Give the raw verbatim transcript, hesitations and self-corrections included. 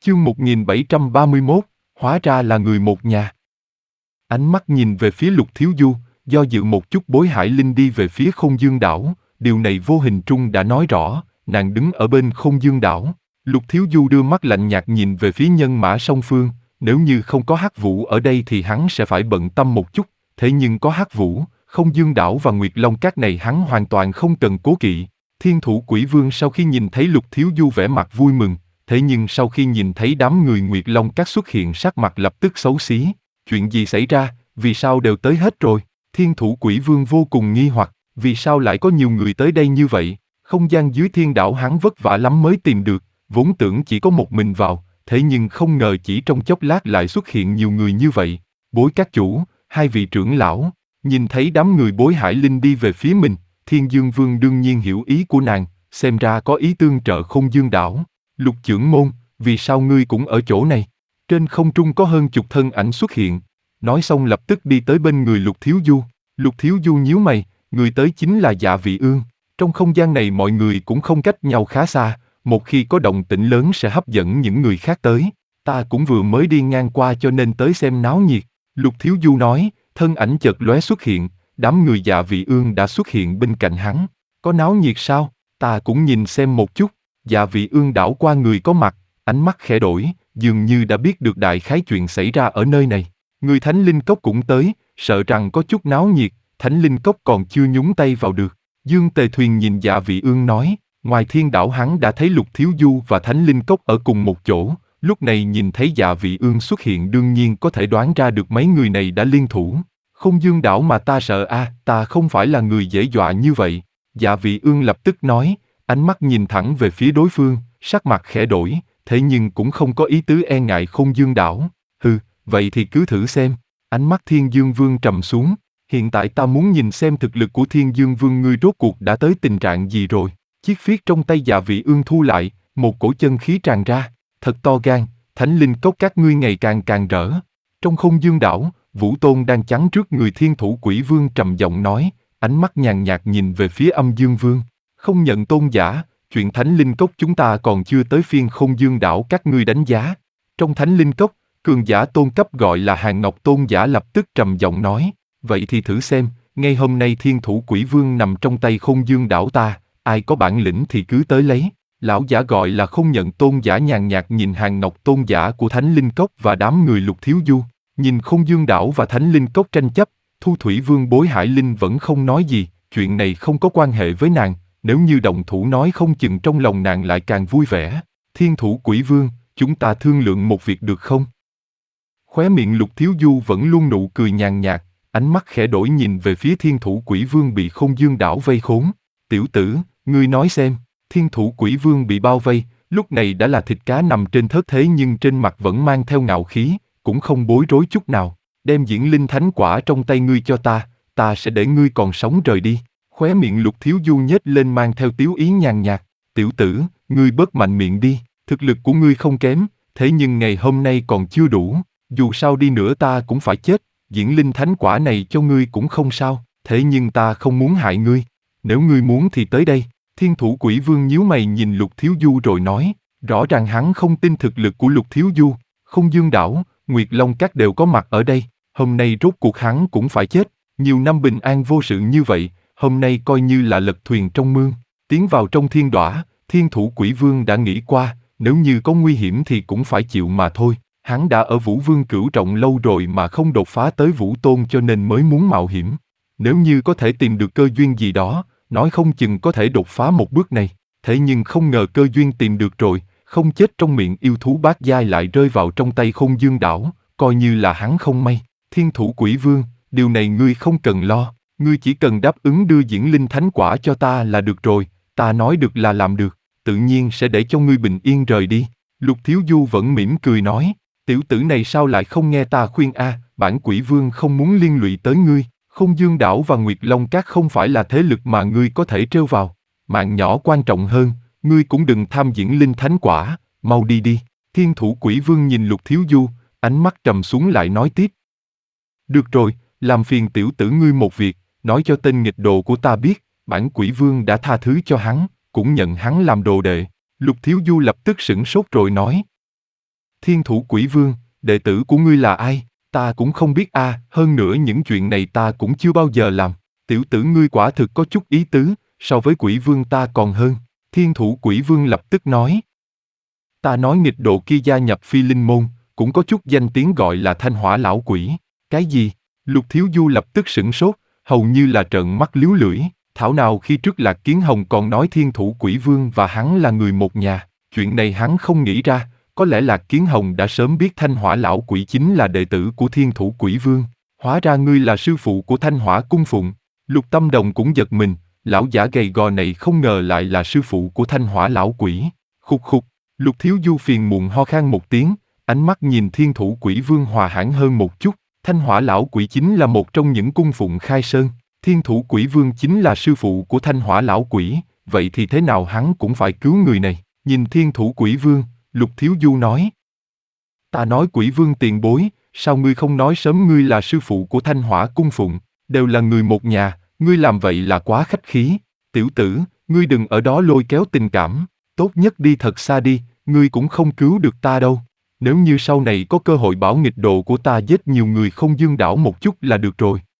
Chương một nghìn bảy trăm ba mươi mốt, hóa ra là người một nhà. Ánh mắt nhìn về phía Lục Thiếu Du, do dự một chút Bối Hải Linh đi về phía Không Dương đảo, điều này vô hình trung đã nói rõ, nàng đứng ở bên Không Dương đảo. Lục Thiếu Du đưa mắt lạnh nhạt nhìn về phía nhân mã song phương, nếu như không có Hắc Vũ ở đây thì hắn sẽ phải bận tâm một chút, thế nhưng có Hắc Vũ, Không Dương đảo và Nguyệt Long Các này hắn hoàn toàn không cần cố kỵ. Thiên Thủ Quỷ Vương sau khi nhìn thấy Lục Thiếu Du vẻ mặt vui mừng, thế nhưng sau khi nhìn thấy đám người Nguyệt Long Các xuất hiện sắc mặt lập tức xấu xí. Chuyện gì xảy ra, vì sao đều tới hết rồi? Thiên Thủ Quỷ Vương vô cùng nghi hoặc, vì sao lại có nhiều người tới đây như vậy? Không gian dưới thiên đảo hắn vất vả lắm mới tìm được, vốn tưởng chỉ có một mình vào, thế nhưng không ngờ chỉ trong chốc lát lại xuất hiện nhiều người như vậy. Bối các chủ, hai vị trưởng lão, nhìn thấy đám người Bối Hải Linh đi về phía mình, Thiên Dương Vương đương nhiên hiểu ý của nàng, xem ra có ý tương trợ Không Dương đảo. Lục trưởng môn, vì sao ngươi cũng ở chỗ này? Trên không trung có hơn chục thân ảnh xuất hiện. Nói xong lập tức đi tới bên người Lục Thiếu Du. Lục Thiếu Du nhíu mày, người tới chính là Dạ Vị Ương. Trong không gian này mọi người cũng không cách nhau khá xa, một khi có động tĩnh lớn sẽ hấp dẫn những người khác tới. Ta cũng vừa mới đi ngang qua cho nên tới xem náo nhiệt. Lục Thiếu Du nói, thân ảnh chợt lóe xuất hiện, đám người Dạ Vị Ương đã xuất hiện bên cạnh hắn. Có náo nhiệt sao? Ta cũng nhìn xem một chút. Dạ Vị Ương đảo qua người có mặt, ánh mắt khẽ đổi, dường như đã biết được đại khái chuyện xảy ra ở nơi này. Người Thánh Linh Cốc cũng tới, sợ rằng có chút náo nhiệt, Thánh Linh Cốc còn chưa nhúng tay vào được. Dương Tề Thuyền nhìn Dạ Vị Ương nói, ngoài thiên đảo hắn đã thấy Lục Thiếu Du và Thánh Linh Cốc ở cùng một chỗ, lúc này nhìn thấy Dạ Vị Ương xuất hiện đương nhiên có thể đoán ra được mấy người này đã liên thủ. Không Dương đảo mà ta sợ a, à, ta không phải là người dễ dọa như vậy. Dạ Vị Ương lập tức nói, ánh mắt nhìn thẳng về phía đối phương, sắc mặt khẽ đổi, thế nhưng cũng không có ý tứ e ngại Không Dương đảo. Hừ, vậy thì cứ thử xem. Ánh mắt Thiên Dương Vương trầm xuống, hiện tại ta muốn nhìn xem thực lực của Thiên Dương Vương ngươi rốt cuộc đã tới tình trạng gì rồi. Chiếc phiết trong tay Dạ Vị Ương thu lại, một cổ chân khí tràn ra, thật to gan, Thánh Linh Cốc các ngươi ngày càng càng rỡ. Trong Không Dương đảo, Vũ Tôn đang chắn trước người Thiên Thủ Quỷ Vương trầm giọng nói, ánh mắt nhàn nhạt nhìn về phía Âm Dương Vương. Không nhận tôn giả, chuyện Thánh Linh Cốc chúng ta còn chưa tới phiên Không Dương đảo các ngươi đánh giá. Trong Thánh Linh Cốc, cường giả tôn cấp gọi là Hàng Ngọc tôn giả lập tức trầm giọng nói, vậy thì thử xem, ngay hôm nay Thiên Thủ Quỷ Vương nằm trong tay Không Dương đảo ta, ai có bản lĩnh thì cứ tới lấy. Lão giả gọi là Không nhận tôn giả nhàn nhạt nhìn Hàng Ngọc tôn giả của Thánh Linh Cốc và đám người Lục Thiếu Du, nhìn Không Dương đảo và Thánh Linh Cốc tranh chấp, Thu Thủy Vương Bối Hải Linh vẫn không nói gì, chuyện này không có quan hệ với nàng. Nếu như động thủ nói không chừng trong lòng nàng lại càng vui vẻ. Thiên Thủ Quỷ Vương, chúng ta thương lượng một việc được không? Khóe miệng Lục Thiếu Du vẫn luôn nụ cười nhàn nhạt, ánh mắt khẽ đổi nhìn về phía Thiên Thủ Quỷ Vương bị Không Dương đảo vây khốn. Tiểu tử, ngươi nói xem, Thiên Thủ Quỷ Vương bị bao vây, lúc này đã là thịt cá nằm trên thớt thế nhưng trên mặt vẫn mang theo ngạo khí, cũng không bối rối chút nào. Đem Diễn Linh Thánh Quả trong tay ngươi cho ta, ta sẽ để ngươi còn sống rời đi. Khóe miệng Lục Thiếu Du nhếch lên mang theo tiếu ý nhàn nhạt, tiểu tử, ngươi bớt mạnh miệng đi, thực lực của ngươi không kém, thế nhưng ngày hôm nay còn chưa đủ, dù sao đi nữa ta cũng phải chết, Diễn Linh Thánh Quả này cho ngươi cũng không sao, thế nhưng ta không muốn hại ngươi, nếu ngươi muốn thì tới đây. Thiên Thủ Quỷ Vương nhíu mày nhìn Lục Thiếu Du rồi nói, rõ ràng hắn không tin thực lực của Lục Thiếu Du, Không Dương đảo, Nguyệt Long Các đều có mặt ở đây, hôm nay rốt cuộc hắn cũng phải chết, nhiều năm bình an vô sự như vậy. Hôm nay coi như là lật thuyền trong mương, tiến vào trong thiên đọa, Thiên Thủ Quỷ Vương đã nghĩ qua, nếu như có nguy hiểm thì cũng phải chịu mà thôi. Hắn đã ở Vũ Vương Cửu Trọng lâu rồi mà không đột phá tới Vũ Tôn cho nên mới muốn mạo hiểm. Nếu như có thể tìm được cơ duyên gì đó, nói không chừng có thể đột phá một bước này. Thế nhưng không ngờ cơ duyên tìm được rồi, không chết trong miệng yêu thú bát giai lại rơi vào trong tay Không Dương đảo, coi như là hắn không may. Thiên Thủ Quỷ Vương, điều này ngươi không cần lo. Ngươi chỉ cần đáp ứng đưa Diễn Linh Thánh Quả cho ta là được rồi, ta nói được là làm được, tự nhiên sẽ để cho ngươi bình yên rời đi. Lục Thiếu Du vẫn mỉm cười nói, tiểu tử này sao lại không nghe ta khuyên a, à, bản Quỷ Vương không muốn liên lụy tới ngươi, Không Dương đảo và Nguyệt Long Các không phải là thế lực mà ngươi có thể trêu vào, mạng nhỏ quan trọng hơn, ngươi cũng đừng tham Diễn Linh Thánh Quả, mau đi đi. Thiên Thủ Quỷ Vương nhìn Lục Thiếu Du, ánh mắt trầm xuống lại nói tiếp. Được rồi, làm phiền tiểu tử ngươi một việc, nói cho tên nghịch đồ của ta biết, bản Quỷ Vương đã tha thứ cho hắn, cũng nhận hắn làm đồ đệ. Lục Thiếu Du lập tức sửng sốt rồi nói. Thiên thủ quỷ vương, đệ tử của ngươi là ai? Ta cũng không biết a, à, hơn nữa những chuyện này ta cũng chưa bao giờ làm. Tiểu tử ngươi quả thực có chút ý tứ, so với quỷ vương ta còn hơn. Thiên thủ quỷ vương lập tức nói. Ta nói nghịch độ kia gia nhập phi linh môn, cũng có chút danh tiếng gọi là thanh hỏa lão quỷ. Cái gì? Lục Thiếu Du lập tức sửng sốt, hầu như là trợn mắt liếu lưỡi. Thảo nào khi trước Lạc Kiến Hồng còn nói thiên thủ quỷ vương và hắn là người một nhà. Chuyện này hắn không nghĩ ra, có lẽ Lạc Kiến Hồng đã sớm biết thanh hỏa lão quỷ chính là đệ tử của thiên thủ quỷ vương. Hóa ra ngươi là sư phụ của thanh hỏa cung phụng. Lục Tâm Đồng cũng giật mình, lão giả gầy gò này không ngờ lại là sư phụ của thanh hỏa lão quỷ. Khục khục, Lục Thiếu Du phiền muộn ho khan một tiếng, ánh mắt nhìn thiên thủ quỷ vương hòa hãn hơn một chút. Thanh hỏa lão quỷ chính là một trong những cung phụng khai sơn. Thiên thủ quỷ vương chính là sư phụ của thanh hỏa lão quỷ, vậy thì thế nào hắn cũng phải cứu người này. Nhìn thiên thủ quỷ vương, Lục Thiếu Du nói. Ta nói quỷ vương tiền bối, sao ngươi không nói sớm ngươi là sư phụ của thanh hỏa cung phụng, đều là người một nhà, ngươi làm vậy là quá khách khí. Tiểu tử, ngươi đừng ở đó lôi kéo tình cảm, tốt nhất đi thật xa đi, ngươi cũng không cứu được ta đâu. Nếu như sau này có cơ hội bảo nghịch độ của ta giết nhiều người không dương đảo một chút là được rồi.